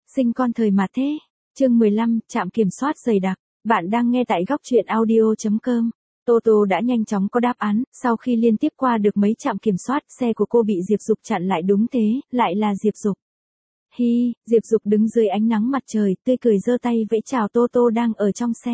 Sinh con thời mà thế. Chương 15, trạm kiểm soát dày đặc. Bạn đang nghe tại góc truyện audio.com. Toto đã nhanh chóng có đáp án, sau khi liên tiếp qua được mấy trạm kiểm soát, xe của cô bị Diệp Dục chặn lại đúng thế, lại là Diệp Dục. Hi, Diệp Dục đứng dưới ánh nắng mặt trời, tươi cười giơ tay vẫy chào Toto đang ở trong xe.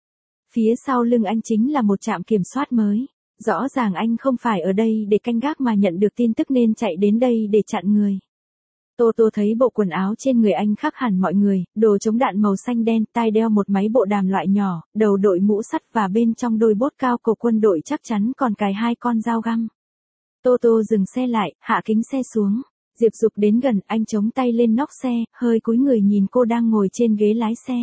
Phía sau lưng anh chính là một trạm kiểm soát mới. Rõ ràng anh không phải ở đây để canh gác mà nhận được tin tức nên chạy đến đây để chặn người. Toto thấy bộ quần áo trên người anh khác hẳn mọi người, đồ chống đạn màu xanh đen, tai đeo một máy bộ đàm loại nhỏ, đầu đội mũ sắt và bên trong đôi bốt cao cổ quân đội chắc chắn còn cài 2 con dao găm. Toto dừng xe lại, hạ kính xe xuống. Diệp Dục đến gần, anh chống tay lên nóc xe, hơi cúi người nhìn cô đang ngồi trên ghế lái xe.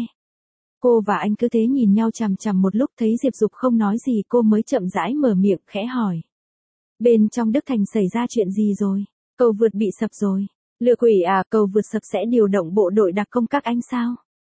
Cô và anh cứ thế nhìn nhau chằm chằm một lúc, thấy Diệp Dục không nói gì, cô mới chậm rãi mở miệng, khẽ hỏi. Bên trong Đức Thành xảy ra chuyện gì rồi? Cầu vượt bị sập rồi. Lừa quỷ à, cầu vượt sập sẽ điều động bộ đội đặc công các anh sao?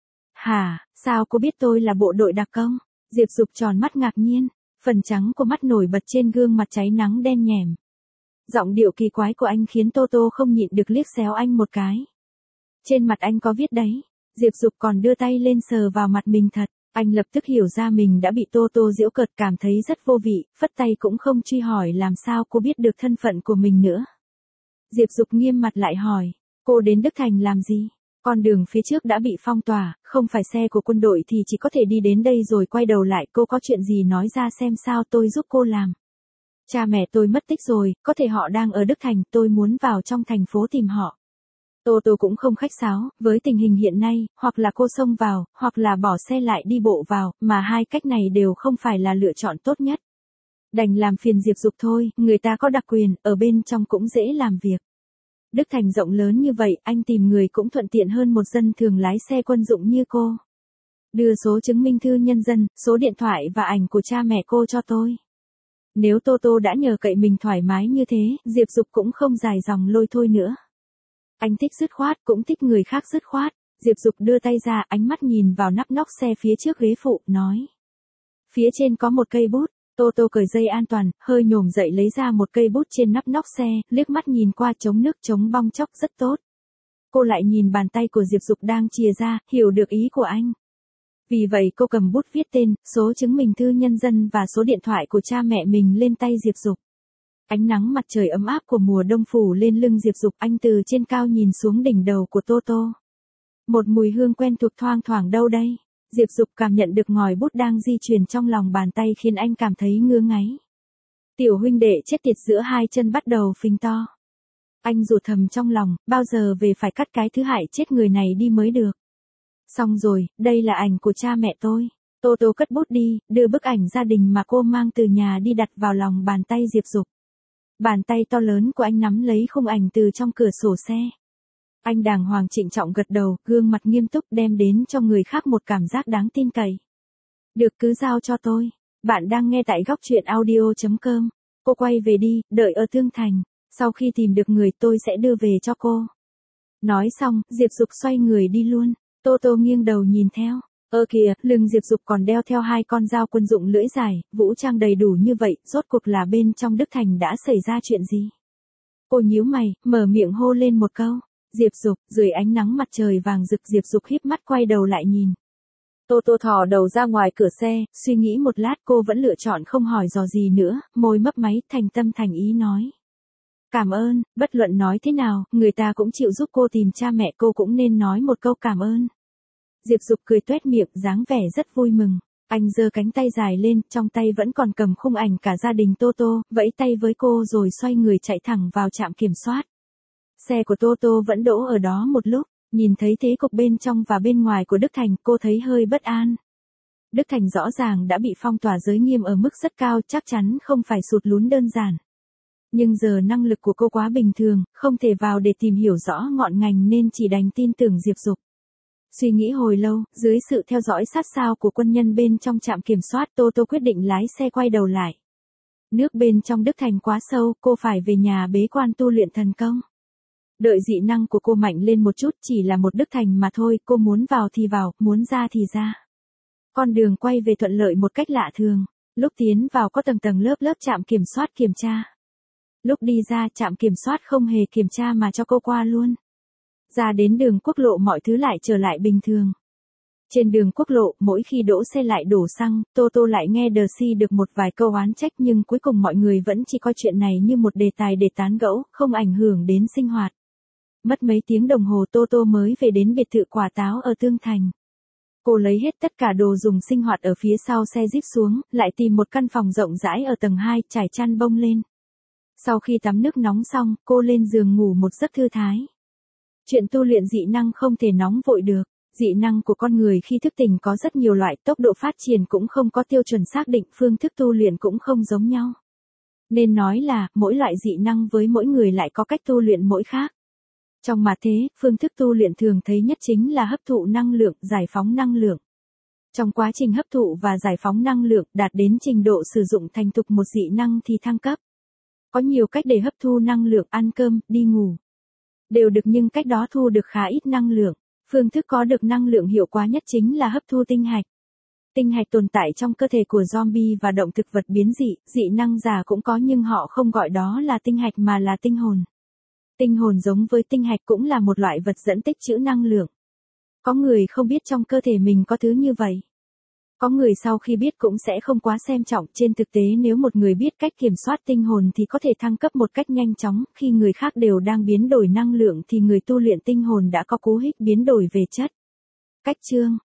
Hả, sao cô biết tôi là bộ đội đặc công? Diệp Dục tròn mắt ngạc nhiên, phần trắng của mắt nổi bật trên gương mặt cháy nắng đen nhẻm. Giọng điệu kỳ quái của anh khiến Toto không nhịn được liếc xéo anh một cái. Trên mặt anh có viết đấy. Diệp Dục còn đưa tay lên sờ vào mặt mình thật. Anh lập tức hiểu ra mình đã bị Toto giễu cợt, cảm thấy rất vô vị, phất tay cũng không truy hỏi làm sao cô biết được thân phận của mình nữa. Diệp Dục nghiêm mặt lại hỏi, cô đến Đức Thành làm gì? Con đường phía trước đã bị phong tỏa, không phải xe của quân đội thì chỉ có thể đi đến đây rồi quay đầu lại, cô có chuyện gì nói ra xem sao tôi giúp cô làm. Cha mẹ tôi mất tích rồi, có thể họ đang ở Đức Thành, tôi muốn vào trong thành phố tìm họ. Toto cũng không khách sáo, với tình hình hiện nay, hoặc là cô xông vào, hoặc là bỏ xe lại đi bộ vào, mà hai cách này đều không phải là lựa chọn tốt nhất. Đành làm phiền Diệp Dục thôi, người ta có đặc quyền, ở bên trong cũng dễ làm việc. Đức Thành rộng lớn như vậy, anh tìm người cũng thuận tiện hơn một dân thường lái xe quân dụng như cô. Đưa số chứng minh thư nhân dân, số điện thoại và ảnh của cha mẹ cô cho tôi. Nếu Toto đã nhờ cậy mình thoải mái như thế, Diệp Dục cũng không dài dòng lôi thôi nữa. Anh thích dứt khoát, cũng thích người khác dứt khoát. Diệp Dục đưa tay ra, ánh mắt nhìn vào nắp nóc xe phía trước ghế phụ, nói. Phía trên có một cây bút. Toto cởi dây an toàn, hơi nhổm dậy lấy ra một cây bút trên nắp nóc xe, liếc mắt nhìn qua, chống nước chống bong chóc rất tốt. Cô lại nhìn bàn tay của Diệp Dục đang chìa ra, hiểu được ý của anh. Vì vậy cô cầm bút viết tên, số chứng minh thư nhân dân và số điện thoại của cha mẹ mình lên tay Diệp Dục. Ánh nắng mặt trời ấm áp của mùa đông phủ lên lưng Diệp Dục, anh từ trên cao nhìn xuống đỉnh đầu của Toto. Một mùi hương quen thuộc thoang thoảng đâu đây. Diệp Dục cảm nhận được ngòi bút đang di chuyển trong lòng bàn tay khiến anh cảm thấy ngứa ngáy. Tiểu huynh đệ chết tiệt giữa hai chân bắt đầu phình to. Anh rủa thầm trong lòng, bao giờ về phải cắt cái thứ hại chết người này đi mới được. Xong rồi, đây là ảnh của cha mẹ tôi. Toto cất bút đi, đưa bức ảnh gia đình mà cô mang từ nhà đi đặt vào lòng bàn tay Diệp Dục. Bàn tay to lớn của anh nắm lấy khung ảnh từ trong cửa sổ xe. Anh đàng hoàng trịnh trọng gật đầu, gương mặt nghiêm túc, đem đến cho người khác một cảm giác đáng tin cậy. Được, cứ giao cho tôi. Bạn đang nghe tại góc truyện audio.com. Cô quay về đi, đợi ở Thương Thành. Sau khi tìm được người tôi sẽ đưa về cho cô. Nói xong, Diệp Dục xoay người đi luôn. Toto nghiêng đầu nhìn theo. Kìa, lưng Diệp Dục còn đeo theo 2 con dao quân dụng lưỡi dài, vũ trang đầy đủ như vậy, rốt cuộc là bên trong Đức Thành đã xảy ra chuyện gì? Cô nhíu mày, mở miệng hô lên một câu. Diệp Dục, dưới ánh nắng mặt trời vàng rực, Diệp Dục híp mắt quay đầu lại nhìn. Toto thò đầu ra ngoài cửa xe, suy nghĩ một lát cô vẫn lựa chọn không hỏi dò gì nữa, môi mấp máy, thành tâm thành ý nói. Cảm ơn, bất luận nói thế nào, người ta cũng chịu giúp cô tìm cha mẹ, cô cũng nên nói một câu cảm ơn. Diệp Dục cười toét miệng, dáng vẻ rất vui mừng. Anh giơ cánh tay dài lên, trong tay vẫn còn cầm khung ảnh cả gia đình Toto, vẫy tay với cô rồi xoay người chạy thẳng vào trạm kiểm soát. Xe của Toto vẫn đỗ ở đó một lúc, nhìn thấy thế cục bên trong và bên ngoài của Đức Thành, cô thấy hơi bất an. Đức Thành rõ ràng đã bị phong tỏa giới nghiêm ở mức rất cao, chắc chắn không phải sụt lún đơn giản. Nhưng giờ năng lực của cô quá bình thường, không thể vào để tìm hiểu rõ ngọn ngành nên chỉ đành tin tưởng Diệp Dục. Suy nghĩ hồi lâu, dưới sự theo dõi sát sao của quân nhân bên trong trạm kiểm soát, Toto quyết định lái xe quay đầu lại. Nước bên trong Đức Thành quá sâu, cô phải về nhà bế quan tu luyện thần công. Đợi dị năng của cô mạnh lên một chút, chỉ là một Đức Thành mà thôi, cô muốn vào thì vào, muốn ra thì ra. Con đường quay về thuận lợi một cách lạ thường. Lúc tiến vào có tầng tầng lớp lớp trạm kiểm soát kiểm tra. Lúc đi ra, trạm kiểm soát không hề kiểm tra mà cho cô qua luôn. Ra đến đường quốc lộ mọi thứ lại trở lại bình thường. Trên đường quốc lộ, mỗi khi đỗ xe lại đổ xăng, Toto lại nghe Dc được một vài câu oán trách nhưng cuối cùng mọi người vẫn chỉ coi chuyện này như một đề tài để tán gẫu, không ảnh hưởng đến sinh hoạt. Mất mấy tiếng đồng hồ Toto mới về đến biệt thự quả táo ở Tương Thành. Cô lấy hết tất cả đồ dùng sinh hoạt ở phía sau xe Jeep xuống, lại tìm một căn phòng rộng rãi ở tầng 2, trải chăn bông lên. Sau khi tắm nước nóng xong, cô lên giường ngủ một giấc thư thái. Chuyện tu luyện dị năng không thể nóng vội được. Dị năng của con người khi thức tỉnh có rất nhiều loại, tốc độ phát triển cũng không có tiêu chuẩn xác định, phương thức tu luyện cũng không giống nhau. Nên nói là, mỗi loại dị năng với mỗi người lại có cách tu luyện mỗi khác. Trong mà thế, phương thức tu luyện thường thấy nhất chính là hấp thụ năng lượng, giải phóng năng lượng. Trong quá trình hấp thụ và giải phóng năng lượng, đạt đến trình độ sử dụng thành thục một dị năng thì thăng cấp. Có nhiều cách để hấp thu năng lượng, ăn cơm, đi ngủ. Đều được nhưng cách đó thu được khá ít năng lượng. Phương thức có được năng lượng hiệu quả nhất chính là hấp thu tinh hạch. Tinh hạch tồn tại trong cơ thể của zombie và động thực vật biến dị, dị năng giả cũng có nhưng họ không gọi đó là tinh hạch mà là tinh hồn. Tinh hồn giống với tinh hạch cũng là một loại vật dẫn tích trữ năng lượng. Có người không biết trong cơ thể mình có thứ như vậy. Có người sau khi biết cũng sẽ không quá xem trọng, trên thực tế nếu một người biết cách kiểm soát tinh hồn thì có thể thăng cấp một cách nhanh chóng, khi người khác đều đang biến đổi năng lượng thì người tu luyện tinh hồn đã có cú hích biến đổi về chất. Cách chương